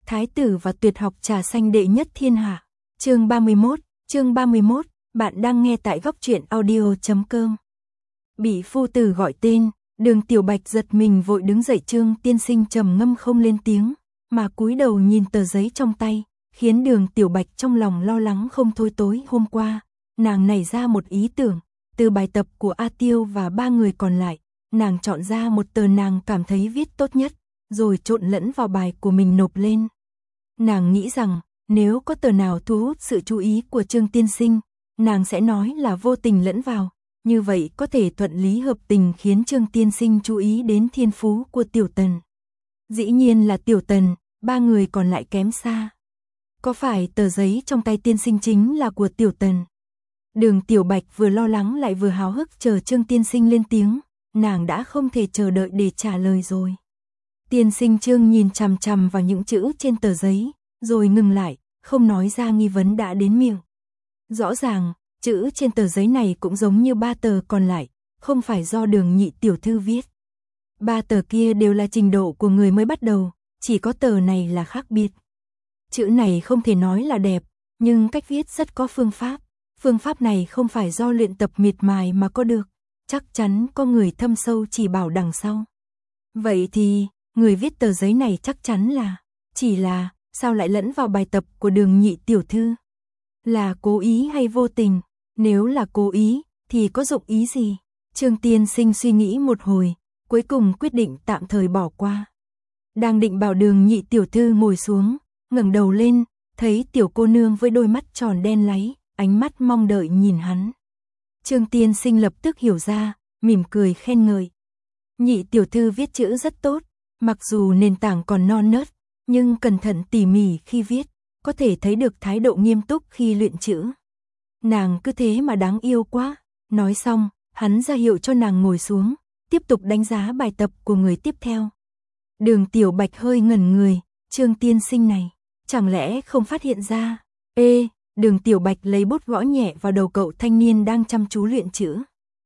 Thái tử và tuyệt học trà xanh đệ nhất thiên hạ. Chương 31, bạn đang nghe tại góc truyện audio.com. Bị phu tử gọi tên, Đường Tiểu Bạch giật mình vội đứng dậy. Trương tiên sinh trầm ngâm không lên tiếng, mà cúi đầu nhìn tờ giấy trong tay, khiến Đường Tiểu Bạch trong lòng lo lắng không thôi. Tối hôm qua, nàng nảy ra một ý tưởng, từ bài tập của A Tiêu và 3 người còn lại, nàng chọn ra một tờ nàng cảm thấy viết tốt nhất, rồi trộn lẫn vào bài của mình nộp lên. Nàng nghĩ rằng, nếu có tờ nào thu hút sự chú ý của Trương tiên sinh, nàng sẽ nói là vô tình lẫn vào, như vậy có thể thuận lý hợp tình khiến Trương tiên sinh chú ý đến thiên phú của Tiểu Tần. Dĩ nhiên là Tiểu Tần, 3 người còn lại kém xa. Có phải tờ giấy trong tay tiên sinh chính là của Tiểu Tần? Đường Tiểu Bạch vừa lo lắng lại vừa háo hức chờ Trương tiên sinh lên tiếng, nàng đã không thể chờ đợi để trả lời rồi. Tiên sinh Trương nhìn chằm chằm vào những chữ trên tờ giấy, rồi ngừng lại, không nói ra nghi vấn đã đến miệng. Rõ ràng, chữ trên tờ giấy này cũng giống như 3 tờ còn lại, không phải do Đường nhị tiểu thư viết. 3 tờ kia đều là trình độ của người mới bắt đầu, chỉ có tờ này là khác biệt. Chữ này không thể nói là đẹp, nhưng cách viết rất có phương pháp. Phương pháp này không phải do luyện tập miệt mài mà có được, chắc chắn có người thâm sâu chỉ bảo đằng sau. Vậy thì, người viết tờ giấy này chắc chắn là, chỉ là, sao lại lẫn vào bài tập của Đường nhị tiểu thư? Là cố ý hay vô tình? Nếu là cố ý, thì có dụng ý gì? Trương tiên sinh suy nghĩ một hồi, cuối cùng quyết định tạm thời bỏ qua. Đang định bảo Đường nhị tiểu thư ngồi xuống, ngẩng đầu lên, thấy tiểu cô nương với đôi mắt tròn đen láy, ánh mắt mong đợi nhìn hắn. Trương tiên sinh lập tức hiểu ra, mỉm cười khen ngợi. Nhị tiểu thư viết chữ rất tốt, mặc dù nền tảng còn non nớt, nhưng cẩn thận tỉ mỉ khi viết, có thể thấy được thái độ nghiêm túc khi luyện chữ. Nàng cứ thế mà đáng yêu quá. Nói xong, hắn ra hiệu cho nàng ngồi xuống, tiếp tục đánh giá bài tập của người tiếp theo. Đường Tiểu Bạch hơi ngẩn người, Trương tiên sinh này, chẳng lẽ không phát hiện ra? Đường Tiểu Bạch lấy bút gõ nhẹ vào đầu cậu thanh niên đang chăm chú luyện chữ.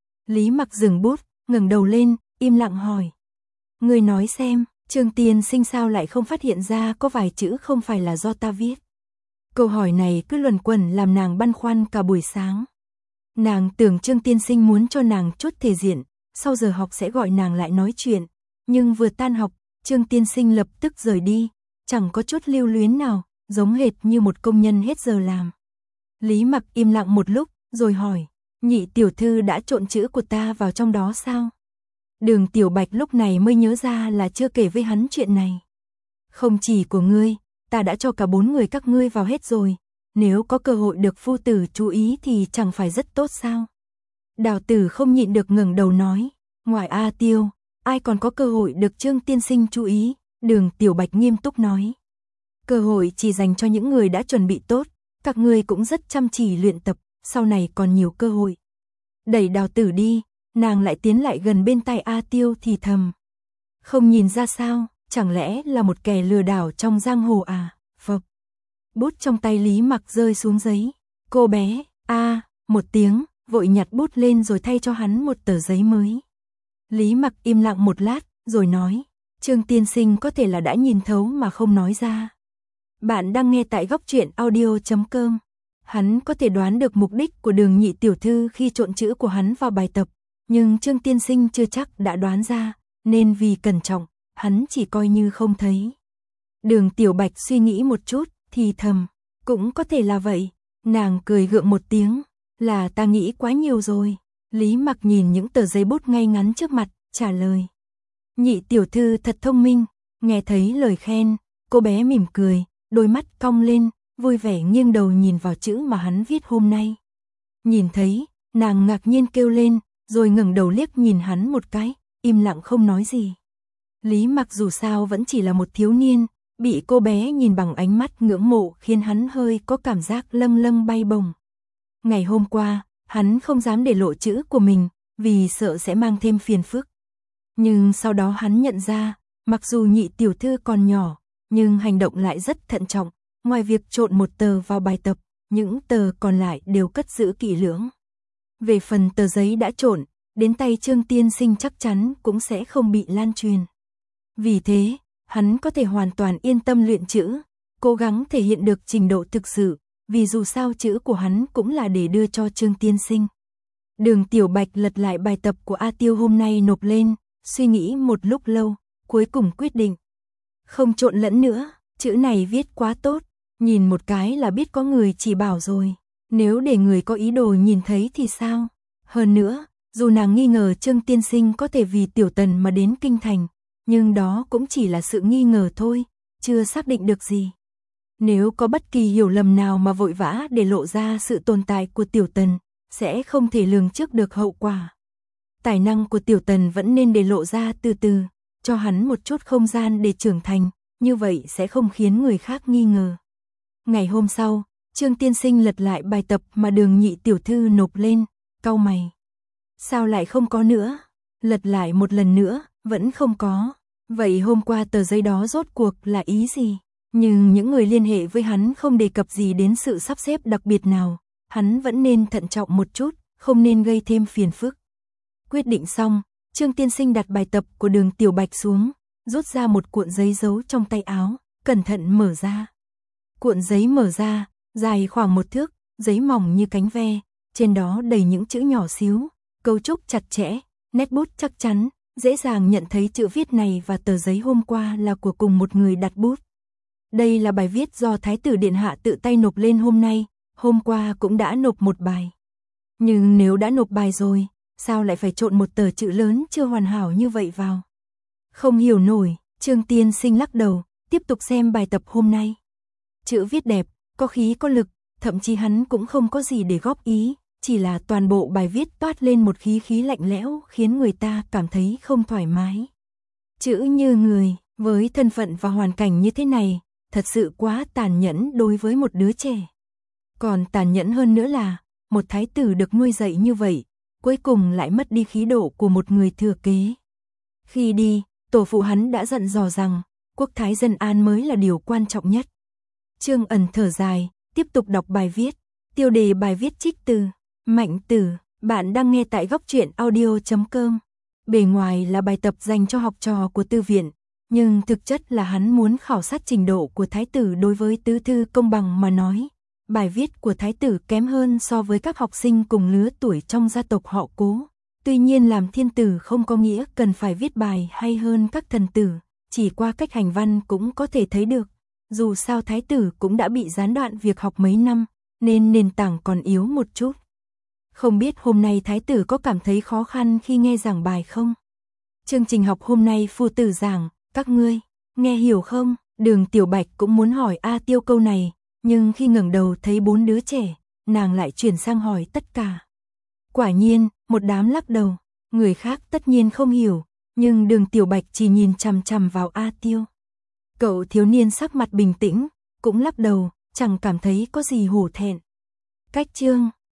Lý Mặc dừng bút, ngẩng đầu lên, im lặng hỏi. Ngươi nói xem, Trương tiên sinh sao lại không phát hiện ra có vài chữ không phải là do ta viết? Câu hỏi này cứ luẩn quẩn làm nàng băn khoăn cả buổi sáng. Nàng tưởng Trương tiên sinh muốn cho nàng chút thể diện, sau giờ học sẽ gọi nàng lại nói chuyện, nhưng vừa tan học, Trương tiên sinh lập tức rời đi, chẳng có chút lưu luyến nào, giống hệt như một công nhân hết giờ làm. Lý Mặc im lặng một lúc, rồi hỏi, nhị tiểu thư đã trộn chữ của ta vào trong đó sao? Đường Tiểu Bạch lúc này mới nhớ ra là chưa kể với hắn chuyện này. Không chỉ của ngươi, ta đã cho cả 4 người các ngươi vào hết rồi, nếu có cơ hội được phu tử chú ý thì chẳng phải rất tốt sao? Đào tử không nhịn được ngẩng đầu nói, ngoài A Tiêu, ai còn có cơ hội được Trương tiên sinh chú ý? Đường Tiểu Bạch nghiêm túc nói, cơ hội chỉ dành cho những người đã chuẩn bị tốt, các ngươi cũng rất chăm chỉ luyện tập, sau này còn nhiều cơ hội. Đẩy Đào tử đi, nàng lại tiến lại gần bên tai A Tiêu thì thầm. Không nhìn ra sao, chẳng lẽ là một kẻ lừa đảo trong giang hồ à? Phộc. Bút trong tay Lý Mặc rơi xuống giấy. Cô bé, một tiếng, vội nhặt bút lên rồi thay cho hắn một tờ giấy mới. Lý Mặc im lặng một lát, rồi nói, Trương tiên sinh có thể là đã nhìn thấu mà không nói ra. Bạn đang nghe tại góc truyện audio.com. Hắn có thể đoán được mục đích của Đường nhị tiểu thư khi trộn chữ của hắn vào bài tập, nhưng Trương tiên sinh chưa chắc đã đoán ra, nên vì cẩn trọng, hắn chỉ coi như không thấy. Đường Tiểu Bạch suy nghĩ một chút, thì thầm, cũng có thể là vậy. Nàng cười gượng một tiếng, là ta nghĩ quá nhiều rồi. Lý Mặc nhìn những tờ giấy bút ngay ngắn trước mặt, trả lời. Nhị tiểu thư thật thông minh. Nghe thấy lời khen, cô bé mỉm cười, đôi mắt cong lên, vui vẻ nghiêng đầu nhìn vào chữ mà hắn viết hôm nay. Nhìn thấy, nàng ngạc nhiên kêu lên, rồi ngẩng đầu liếc nhìn hắn một cái, im lặng không nói gì. Lý Mặc dù sao vẫn chỉ là một thiếu niên, bị cô bé nhìn bằng ánh mắt ngưỡng mộ khiến hắn hơi có cảm giác lâng lâng bay bổng. Ngày hôm qua, hắn không dám để lộ chữ của mình, vì sợ sẽ mang thêm phiền phức. Nhưng sau đó hắn nhận ra, mặc dù nhị tiểu thư còn nhỏ, nhưng hành động lại rất thận trọng, ngoài việc trộn một tờ vào bài tập, những tờ còn lại đều cất giữ kỹ lưỡng. Về phần tờ giấy đã trộn, đến tay Trương tiên sinh chắc chắn cũng sẽ không bị lan truyền. Vì thế, hắn có thể hoàn toàn yên tâm luyện chữ, cố gắng thể hiện được trình độ thực sự, vì dù sao chữ của hắn cũng là để đưa cho Trương tiên sinh. Đường Tiểu Bạch lật lại bài tập của A Tiêu hôm nay nộp lên, suy nghĩ một lúc lâu, cuối cùng quyết định. Không trộn lẫn nữa, chữ này viết quá tốt, nhìn một cái là biết có người chỉ bảo rồi. Nếu để người có ý đồ nhìn thấy thì sao? Hơn nữa, dù nàng nghi ngờ Trương tiên sinh có thể vì Tiểu Tần mà đến kinh thành, nhưng đó cũng chỉ là sự nghi ngờ thôi, chưa xác định được gì. Nếu có bất kỳ hiểu lầm nào mà vội vã để lộ ra sự tồn tại của Tiểu Tần, sẽ không thể lường trước được hậu quả. Tài năng của Tiểu Tần vẫn nên để lộ ra từ từ, cho hắn một chút không gian để trưởng thành, như vậy sẽ không khiến người khác nghi ngờ. Ngày hôm sau, Trương tiên sinh lật lại bài tập mà Đường nhị tiểu thư nộp lên, cau mày. Sao lại không có nữa? Lật lại một lần nữa, vẫn không có. Vậy hôm qua tờ giấy đó rốt cuộc là ý gì? Nhưng những người liên hệ với hắn không đề cập gì đến sự sắp xếp đặc biệt nào. Hắn vẫn nên thận trọng một chút, không nên gây thêm phiền phức. Quyết định xong, Trương tiên sinh đặt bài tập của Đường Tiểu Bạch xuống, rút ra một cuộn giấy giấu trong tay áo, cẩn thận mở ra. Cuộn giấy mở ra, dài khoảng 1 thước, giấy mỏng như cánh ve, trên đó đầy những chữ nhỏ xíu, cấu trúc chặt chẽ, nét bút chắc chắn, dễ dàng nhận thấy chữ viết này và tờ giấy hôm qua là của cùng một người đặt bút. Đây là bài viết do Thái tử Điện Hạ tự tay nộp lên hôm nay, hôm qua cũng đã nộp một bài. Nhưng nếu đã nộp bài rồi, sao lại phải trộn một tờ chữ lớn chưa hoàn hảo như vậy vào? Không hiểu nổi, Trương tiên sinh lắc đầu, tiếp tục xem bài tập hôm nay. Chữ viết đẹp, có khí có lực, thậm chí hắn cũng không có gì để góp ý, chỉ là toàn bộ bài viết toát lên một khí khí lạnh lẽo khiến người ta cảm thấy không thoải mái. Chữ như người, với thân phận và hoàn cảnh như thế này, thật sự quá tàn nhẫn đối với một đứa trẻ. Còn tàn nhẫn hơn nữa là, một thái tử được nuôi dạy như vậy, cuối cùng lại mất đi khí độ của một người thừa kế. Khi đi, tổ phụ hắn đã dặn dò rằng, quốc thái dân an mới là điều quan trọng nhất. Trương Ẩn thở dài, tiếp tục đọc bài viết, tiêu đề bài viết trích từ Mạnh Tử, bạn đang nghe tại góc truyện audio.com. Bề ngoài là bài tập dành cho học trò của tư viện, nhưng thực chất là hắn muốn khảo sát trình độ của thái tử đối với tứ thư công bằng mà nói. Bài viết của thái tử kém hơn so với các học sinh cùng lứa tuổi trong gia tộc họ Cố. Tuy nhiên làm thiên tử không có nghĩa cần phải viết bài hay hơn các thần tử, chỉ qua cách hành văn cũng có thể thấy được. Dù sao thái tử cũng đã bị gián đoạn việc học mấy năm, nên nền tảng còn yếu một chút. Không biết hôm nay thái tử có cảm thấy khó khăn khi nghe giảng bài không? Chương trình học hôm nay phu tử giảng, các ngươi, nghe hiểu không? Đường Tiểu Bạch cũng muốn hỏi A Tiêu câu này, nhưng khi ngẩng đầu thấy 4 đứa trẻ, nàng lại chuyển sang hỏi tất cả. Quả nhiên, một đám lắc đầu, người khác tất nhiên không hiểu, nhưng Đường Tiểu Bạch chỉ nhìn chằm chằm vào A Tiêu. Cậu thiếu niên sắc mặt bình tĩnh, cũng lắc đầu, chẳng cảm thấy có gì hổ thẹn. Cách chương